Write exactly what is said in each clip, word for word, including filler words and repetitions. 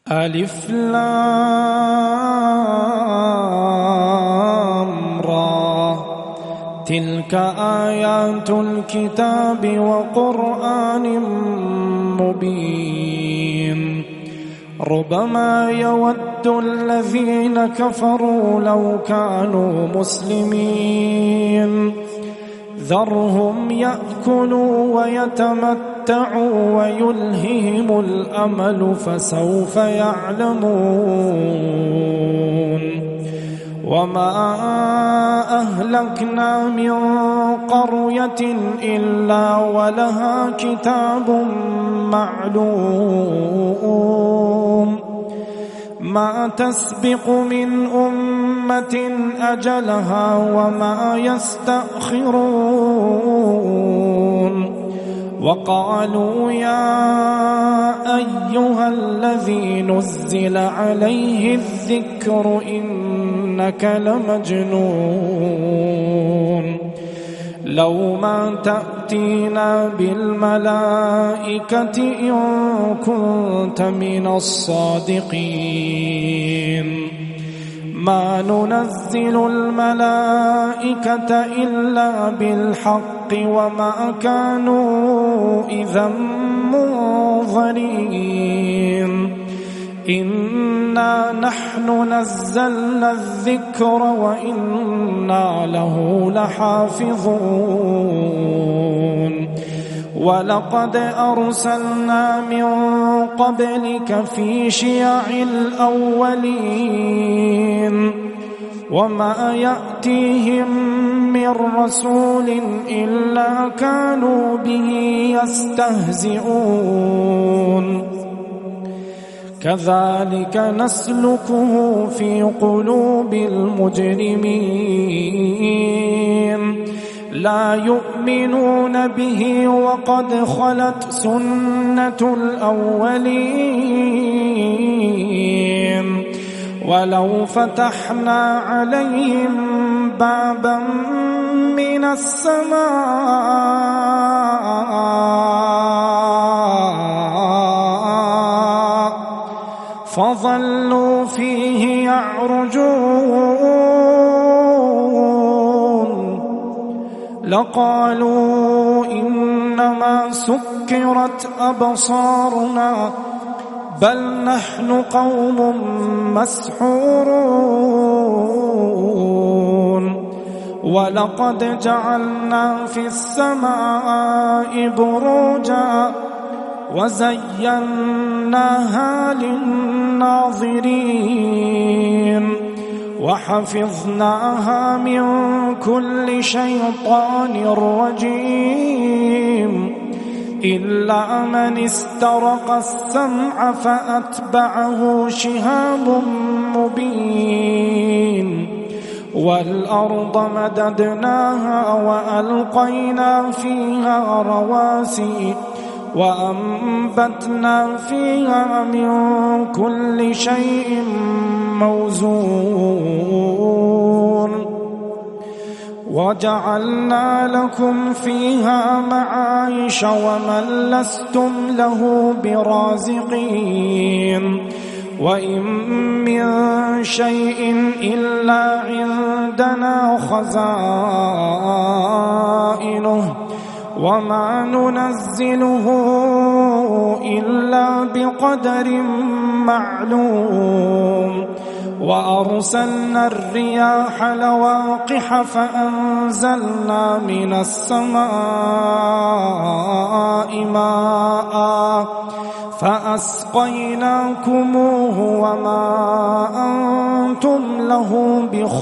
ألف لام را تلك آيات الكتاب وقرآن مبين ربما يود الذين كفروا لو كانوا مسلمين ذرهم يأكلوا ويتمتعوا ويلههم الأمل فسوف يعلمون وما أهلكنا من قرية إلا ولها كتاب معلوم ما تسبق من أمة أجلها وما يستأخرون وقالوا يا أيها الذي نزل عليه الذكر إنك لمجنون لو ما تأتينا بالملائكة إن كنت من الصادقين ما ننزل الملائكة إلا بالحق وما كانوا إذا منظرين إنا نحن نزلنا الذكر وإنا له لحافظون ولقد أرسلنا من قبلك في شيع الأولين وما يأتيهم من رسول إلا كانوا به يستهزئون كذلك نسلكه في قلوب المجرمين لا يؤمنون به وقد خلت سنة الأولين ولو فتحنا عليهم بابا من السماء فظلوا فيه يعرجون لقالوا إنما سكرت أبصارنا بل نحن قوم مسحورون ولقد جعلنا في السماء بروجا وزيناها للناظرين وحفظناها من كل شيطان رجيم إلا من استرق السمع فأتبعه شهاب مبين والأرض مددناها وألقينا فيها رواسي وأنبتنا فيها من كل شيء موزون وجعلنا لكم فيها معايش ومن لستم له برازقين وإن من شيء إلا عندنا خزائنه وما ننزله إلا بقدر معلوم وأرسلنا الرياح لواقح فأنزلنا من السماء ماء فأسقيناكموه وما أنتم له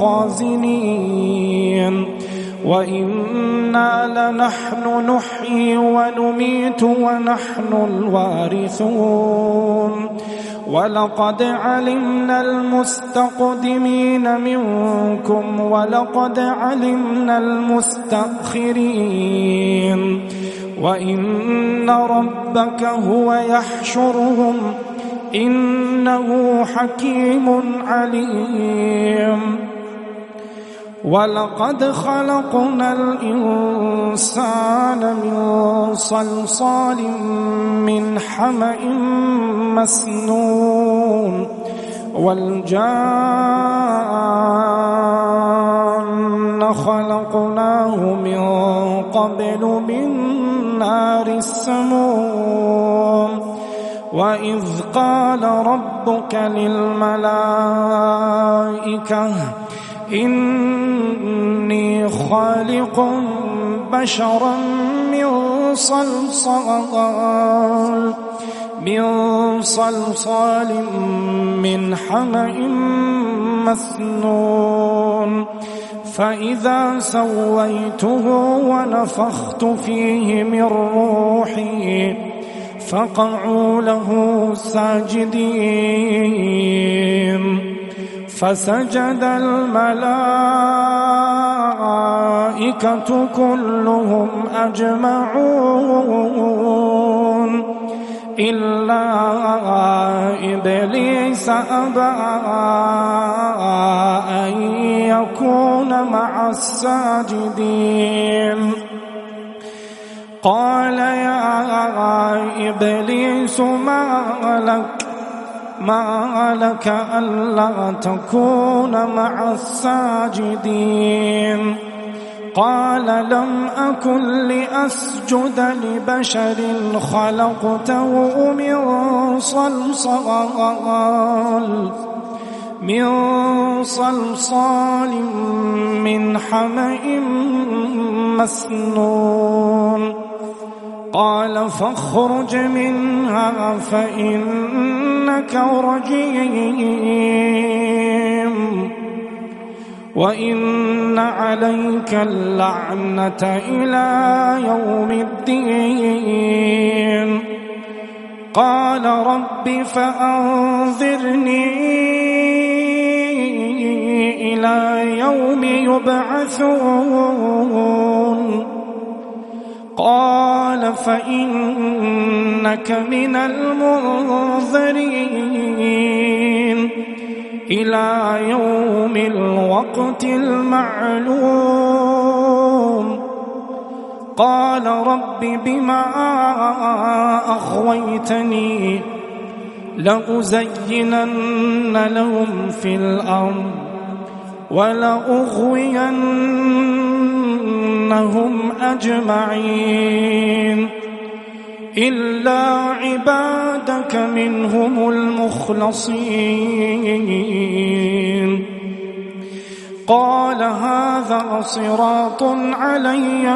بخازنين وإنا لنحن نحيي ونميت ونحن الوارثون ولقد علمنا المستقدمين منكم ولقد علمنا المستأخرين وإن ربك هو يحشرهم إنه حكيم عليم ولقد خلقنا الإنسان من صلصال من حمأ مسنون والجان خلقناه من قبل من نار السموم وإذ قال ربك للملائكة إني خالق بشرا من صلصال من صلصال من حمأ مسنون فإذا سويته ونفخت فيه من روحي فقعوا له ساجدين فسجد الملائكة كلهم أجمعون إلا إبليس أبى أن يكون مع الساجدين قال يا إبليس ما لك ما لك ألا تكون مع الساجدين قال لم أكن لأسجد لبشر خلقته من صلصال من صلصال من حمأ مسنون قال فاخرج منها فإنك رجيم وإن عليك اللعنة إلى يوم الدين قال رب فأنظرني إلى يوم يبعثون قال فإنك من المنظرين إلى يوم الوقت المعلوم قال رب بما أغويتني لأزينن لهم في الأرض ولأغوينهم أجمعين إلا عبادك منهم المخلصين قال هذا صراط علي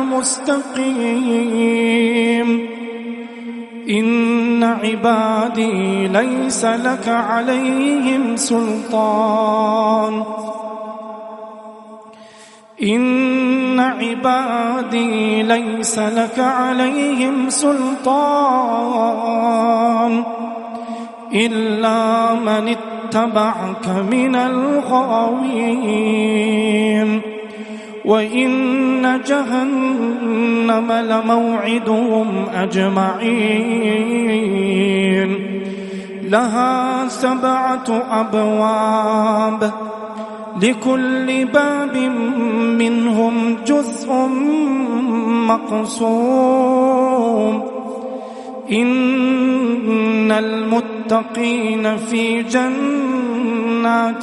مستقيم إن عبادي ليس لك عليهم سلطان إن عبادي ليس لك عليهم سلطان إلا من اتبعك من الغاوين وإن جهنم لموعدهم أجمعين لها سبعة أبواب لكل باب منهم جزء مقسوم إن المتقين في جنات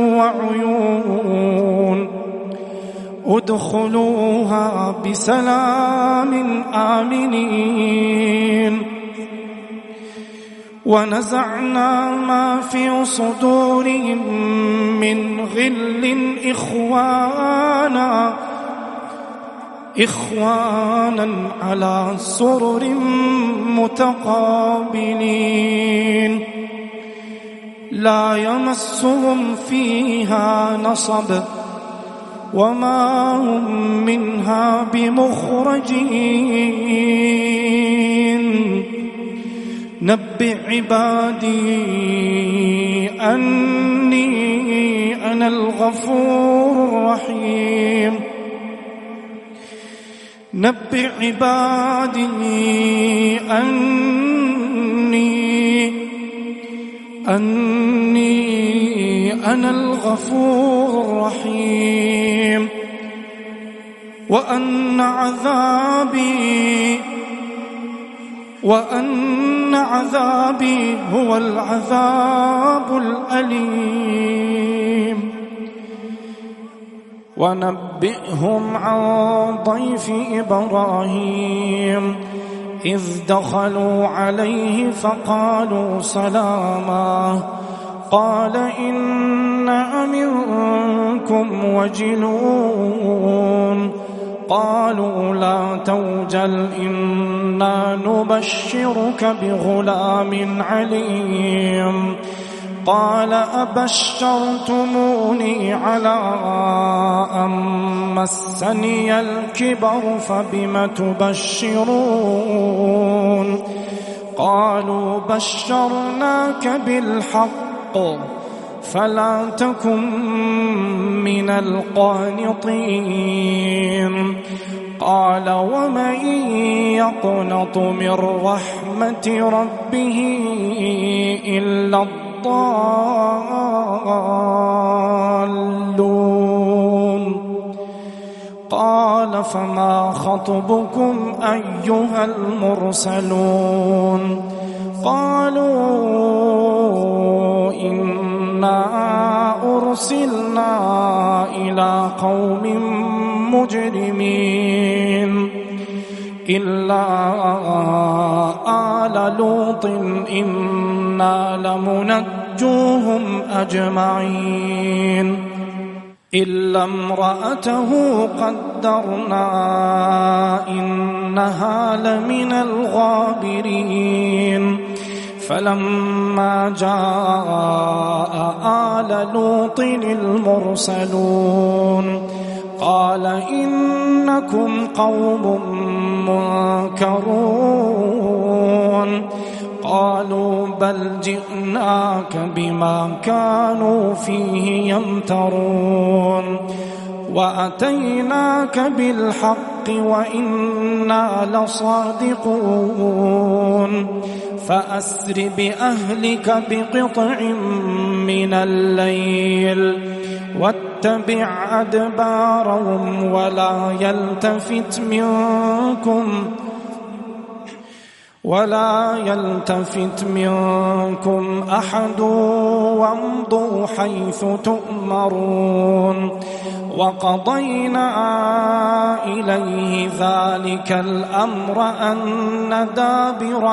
وعيون ادخلوها بسلام آمنين ونزعنا ما في صدورهم من غل إخوانا إخوانا على سرر متقابلين لا يمسهم فيها نصب وما هم منها بمخرجين نبئ عبادي أني أنا الغفور الرحيم نبئ عبادي أني أني أنا الغفور الرحيم وأن عذابي وأن عذابي هو العذاب الأليم. ونبئهم عن ضيف إبراهيم إذ دخلوا عليه فقالوا سلاما قال إنا منكم وجلون قالوا لا توجل إنا نبشرك بغلام عليم قال أبشرتموني على أن مسني الكبر فبم تبشرون قالوا بشرناك بالحق فلا تكن من القانطين قال ومن يقنط من رحمة ربه إلا الضالون قال فما خطبكم أيها المرسلون قالوا إنا أرسلنا إلى قوم مجرمين إلا آل لوط إنا لمنجوهم أجمعين إلا امرأته قدرنا إنها لمن الغابرين فلما جاء آل لوط المرسلون قال إنكم قوم منكرون قالوا بل جئناك بما كانوا فيه يمترون وأتيناك بالحق وإنا لصادقون فأسر بأهلك بقطع من الليل واتبع أدبارهم ولا يلتفت منكم ولا يلتفت منكم أحد وامضوا حيث تؤمرون وقضينا إليه ذلك الأمر أن دابر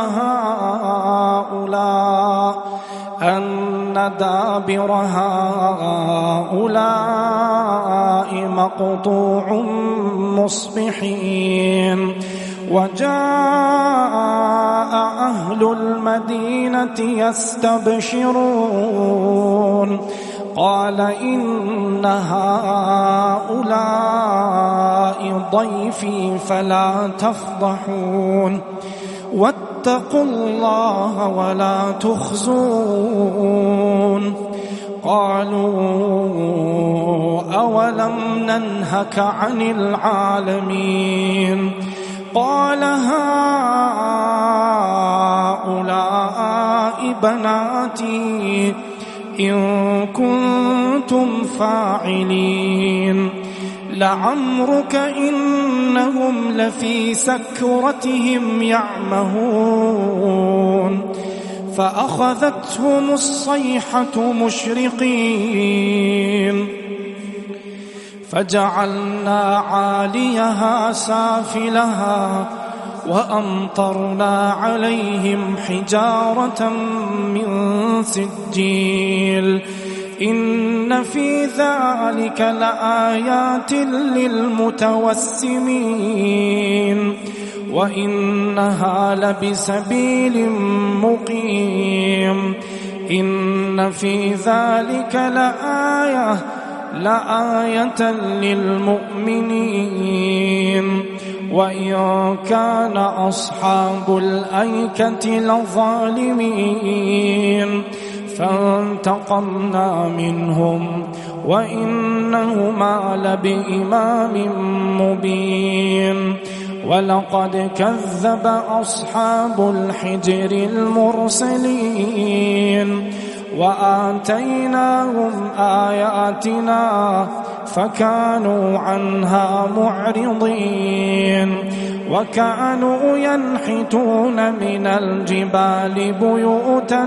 هؤلاء أن دابر هؤلاء مقطوع مصبحين وجاء أهل المدينة يستبشرون قال إن هؤلاء ضيفي فلا تفضحون واتقوا الله ولا تخزون قالوا أولم ننهك عن العالمين قال هؤلاء بناتي إن كنتم فاعلين لعمرك إنهم لفي سكرتهم يعمهون فأخذتهم الصيحة مشرقين فجعلنا عاليها سافلها وأمطرنا عليهم حجارة من سجيل إن في ذلك لآيات للمتوسمين وإنها لبسبيل مقيم إن في ذلك لآية لآية للمؤمنين وإن كان أصحاب الأيكة لظالمين فانتقمنا منهم وإنهما لبإمام مبين ولقد كذب أصحاب الحجر المرسلين وآتيناهم آياتنا فكانوا عنها معرضين وكانوا ينحتون من الجبال بيوتا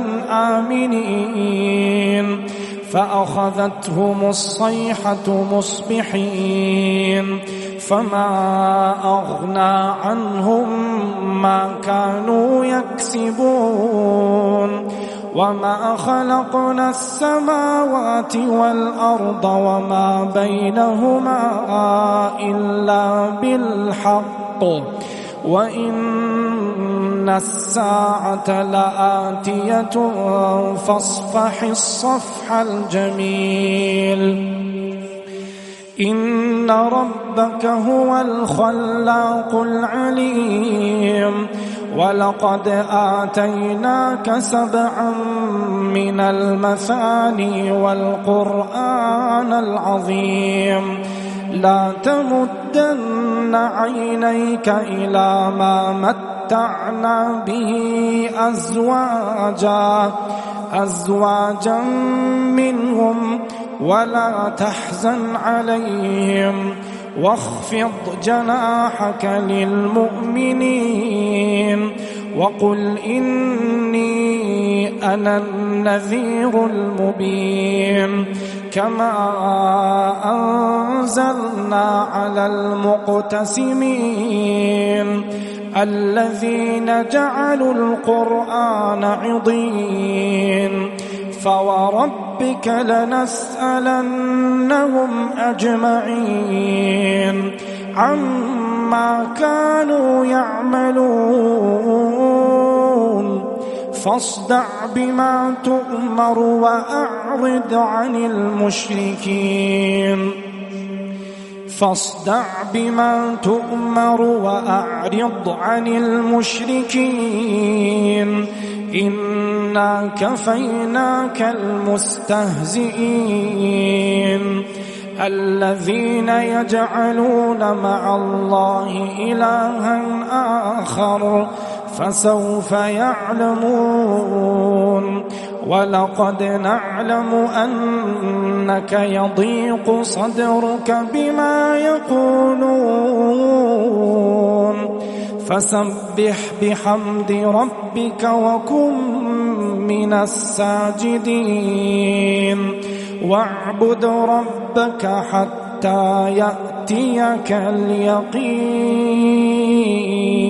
آمنين فأخذتهم الصيحة مصبحين فما أغنى عنهم ما كانوا يكسبون وما خلقنا السماوات والأرض وما بينهما إلا بالحق وإن الساعة لآتية فاصفح الصفح الجميل إن ربك هو الخلاق العليم ولقد آتيناك سبعا من المثاني والقرآن العظيم لا تمدن عينيك إلى ما متعنا به أزواجا أزواجا منهم ولا تحزن عليهم واخفض جناحك للمؤمنين وقل إني أنا النذير المبين كما أنزلنا على المقتسمين الذين جعلوا القرآن عضين فوربك لنسألنهم أجمعين عما كانوا يعملون فاصدع بما تؤمر وأعرض عن المشركين فاصدع بما تؤمر وأعرض عن المشركين إنا كفيناك المستهزئين الذين يجعلون مع الله إلها آخر فسوف يعلمون ولقد نعلم أنك يضيق صدرك بما يقولون فسبح بحمد ربك وكن من الساجدين واعبد ربك حتى يأتيك اليقين.